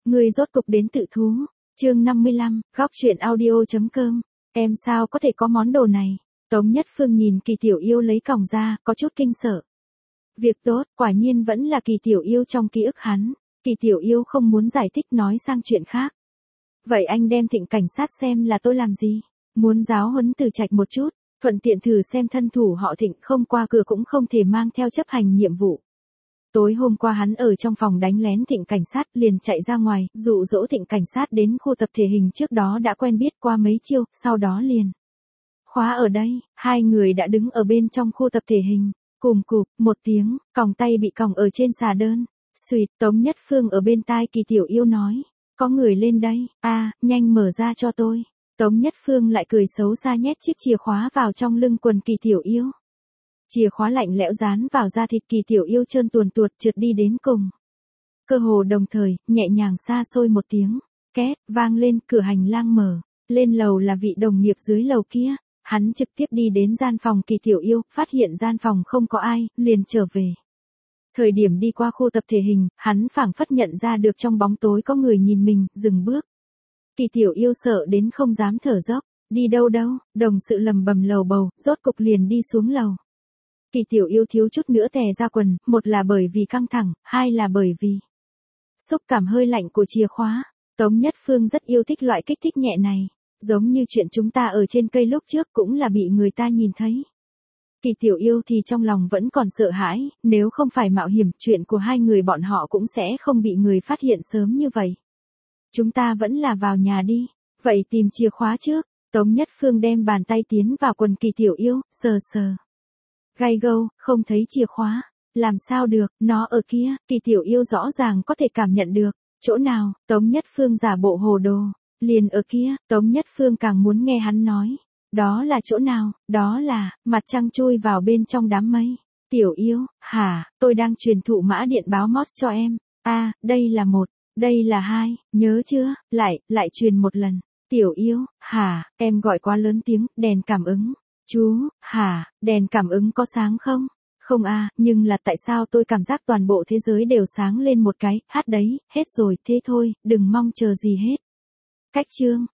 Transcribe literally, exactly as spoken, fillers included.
Ngươi rốt cục đến tự thú. Chương năm mươi lăm, góc truyện audio.com. Em sao có thể có món đồ này? Tống Nhất Phương nhìn Kỳ Tiểu Yêu lấy còng ra, có chút kinh sợ. Việc tốt, quả nhiên vẫn là Kỳ Tiểu Yêu trong ký ức hắn. Kỳ Tiểu Yêu không muốn giải thích nói sang chuyện khác. Vậy anh đem Thịnh cảnh sát xem là tôi làm gì? Muốn giáo huấn Từ Trạch một chút, thuận tiện thử xem thân thủ họ Thịnh không qua cửa cũng không thể mang theo chấp hành nhiệm vụ. Tối hôm qua hắn ở trong phòng đánh lén Thịnh cảnh sát liền chạy ra ngoài, dụ dỗ Thịnh cảnh sát đến khu tập thể hình trước đó đã quen biết qua mấy chiêu, sau đó liền. Khóa ở đây, hai người đã đứng ở bên trong khu tập thể hình, cùm cụp, một tiếng, còng tay bị còng ở trên xà đơn. Xuyệt, Tống Nhất Phương ở bên tai Kỳ Tiểu Yêu nói, có người lên đây, a, à, nhanh mở ra cho tôi. Tống Nhất Phương lại cười xấu xa nhét chiếc chìa khóa vào trong lưng quần Kỳ Tiểu Yêu. Chìa khóa lạnh lẽo dán vào da thịt Kỳ Tiểu Yêu trơn tuồn tuột trượt đi đến cùng. Cơ hồ đồng thời, nhẹ nhàng xa xôi một tiếng, két, vang lên, cửa hành lang mở, lên lầu là vị đồng nghiệp dưới lầu kia, hắn trực tiếp đi đến gian phòng Kỳ Tiểu Yêu, phát hiện gian phòng không có ai, liền trở về. Thời điểm đi qua khu tập thể hình, hắn phảng phất nhận ra được trong bóng tối có người nhìn mình, dừng bước. Kỳ Tiểu Yêu sợ đến không dám thở dốc, đi đâu đâu, đồng sự lầm bầm lầu bầu, rốt cục liền đi xuống lầu. Kỳ Tiểu Yêu thiếu chút nữa tè ra quần, một là bởi vì căng thẳng, hai là bởi vì xúc cảm hơi lạnh của chìa khóa. Tống Nhất Phương rất yêu thích loại kích thích nhẹ này, giống như chuyện chúng ta ở trên cây lúc trước cũng là bị người ta nhìn thấy. Kỳ Tiểu Yêu thì trong lòng vẫn còn sợ hãi, nếu không phải mạo hiểm, chuyện của hai người bọn họ cũng sẽ không bị người phát hiện sớm như vậy. Chúng ta vẫn là vào nhà đi, vậy tìm chìa khóa trước. Tống Nhất Phương đem bàn tay tiến vào quần Kỳ Tiểu Yêu, sờ sờ. Gai gâu, không thấy chìa khóa, làm sao được, nó ở kia, Kỳ Tiểu Yêu rõ ràng có thể cảm nhận được, chỗ nào, Tống Nhất Phương giả bộ hồ đồ, liền ở kia, Tống Nhất Phương càng muốn nghe hắn nói, đó là chỗ nào, đó là, mặt trăng chui vào bên trong đám mây. Tiểu Yêu, hả, tôi đang truyền thụ mã điện báo Morse cho em, a, à, đây là một, đây là hai, nhớ chưa, lại, lại truyền một lần. Tiểu Yêu, hả, em gọi quá lớn tiếng, đèn cảm ứng. Chú, hả, đèn cảm ứng có sáng không? Không à, nhưng là tại sao tôi cảm giác toàn bộ thế giới đều sáng lên một cái, hát đấy, hết rồi, thế thôi, đừng mong chờ gì hết. Cách chương,